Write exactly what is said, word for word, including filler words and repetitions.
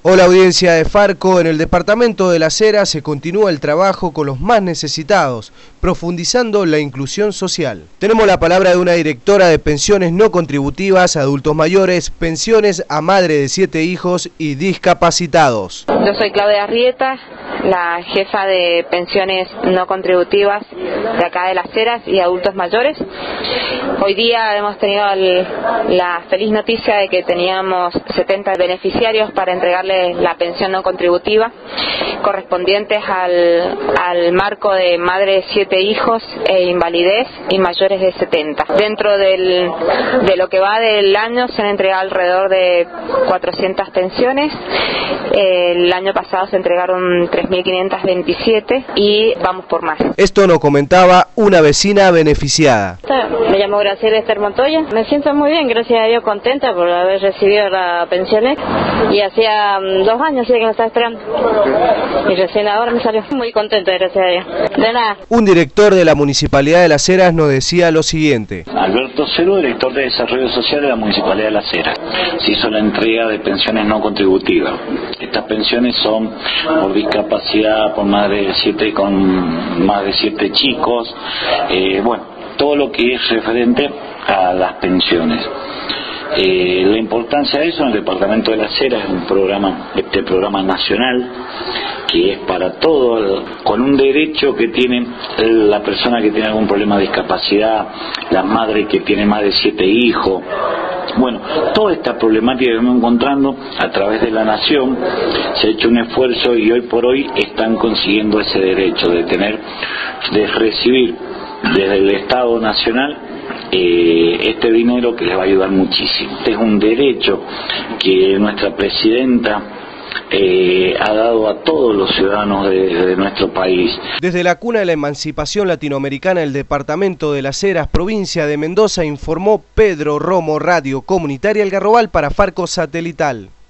Hola audiencia de Farco, en el departamento de Las Heras se continúa el trabajo con los más necesitados, profundizando la inclusión social. Tenemos la palabra de una directora de pensiones no contributivas, adultos mayores, pensiones a madre de siete hijos y discapacitados. Yo soy Claudia Arrieta, la jefa de pensiones no contributivas de acá de Las Heras y adultos mayores. Hoy día hemos tenido el, la feliz noticia de que teníamos setenta beneficiarios para entregarles la pensión no contributiva correspondientes al, al marco de madre de siete hijos e invalidez y mayores de setenta. Dentro del, de lo que va del año se han entregado alrededor de cuatrocientas pensiones. El año pasado se entregaron tres mil quinientas veintisiete y vamos por más. Esto nos comentaba una vecina beneficiada. Me llamo Graciela Esther Montoya. Me siento muy bien, gracias a Dios, contenta por haber recibido la pensión y hacía dos años sí que me estaba esperando y recién ahora me salió. Muy contenta, gracias a Dios. De nada. Un director de la Municipalidad de Las Heras nos decía lo siguiente. Alberto Cero, director de Desarrollo Social de la Municipalidad de Las Heras. Se hizo la entrega de pensiones no contributivas. Estas pensiones son por discapacidad, por más de siete, con más de siete chicos, eh, bueno, todo lo que es referente a las pensiones. Eh, la importancia de eso en el departamento de Las Heras es un programa, este programa nacional que es para todo, con un derecho que tiene la persona que tiene algún problema de discapacidad, la madre que tiene más de siete hijos. Bueno, toda esta problemática que vamos encontrando a través de la nación, se ha hecho un esfuerzo y hoy por hoy están consiguiendo ese derecho de tener, de recibir desde el Estado Nacional eh, este dinero que les va a ayudar muchísimo. Este es un derecho que nuestra presidenta Eh, ha dado a todos los ciudadanos de, de nuestro país. Desde la cuna de la emancipación latinoamericana del departamento de Las Heras, provincia de Mendoza, informó Pedro Romo, Radio Comunitaria El Garrobal para Farco Satelital.